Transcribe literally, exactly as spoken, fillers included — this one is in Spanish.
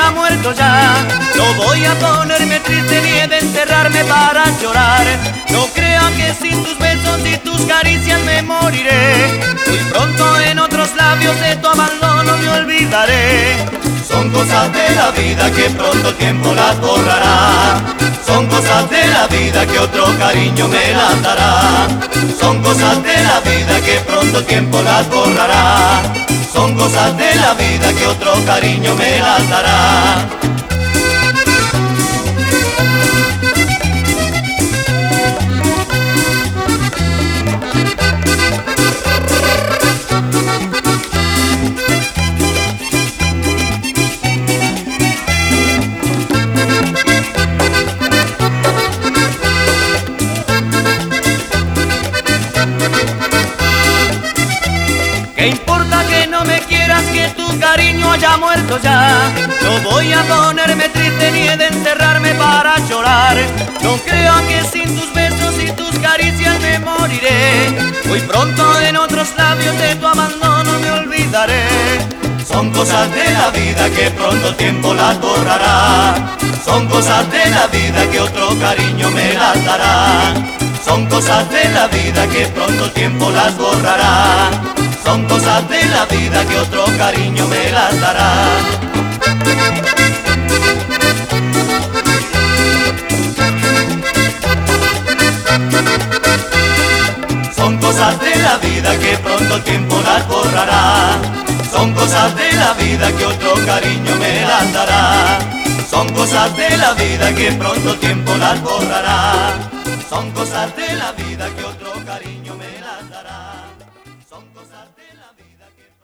haya muerto ya. No voy a ponerme triste ni de encerrarme para llorar. No crean que sin tus besos y tus caricias me moriré. Muy pronto en otros labios de tu abandono me olvidaré. Son cosas de la vida que pronto el tiempo las borrará. Son cosas de la vida que otro cariño me las dará. Son cosas de la vida que pronto el tiempo las borrará. Son cosas de la vida que otro cariño me las dará. ¿Qué importa que no me quieras, que tu cariño haya muerto ya? No voy a ponerme triste ni de encerrarme para llorar. No creo que sin tus besos y tus caricias me moriré. Muy pronto en otros labios de tu abandono me olvidaré. Son cosas de la vida que pronto el tiempo las borrará. Son cosas de la vida que otro cariño me las dará. Son cosas de la vida que pronto el tiempo las borrará. Son cosas de la vida que otro cariño me las dará. Son cosas de la vida que pronto el tiempo las borrará. Son cosas de la vida que otro cariño me las dará. Son cosas de la vida que pronto el tiempo las borrará. Son cosas de la vida que otro cariño me las dará. Son cosas de la vida que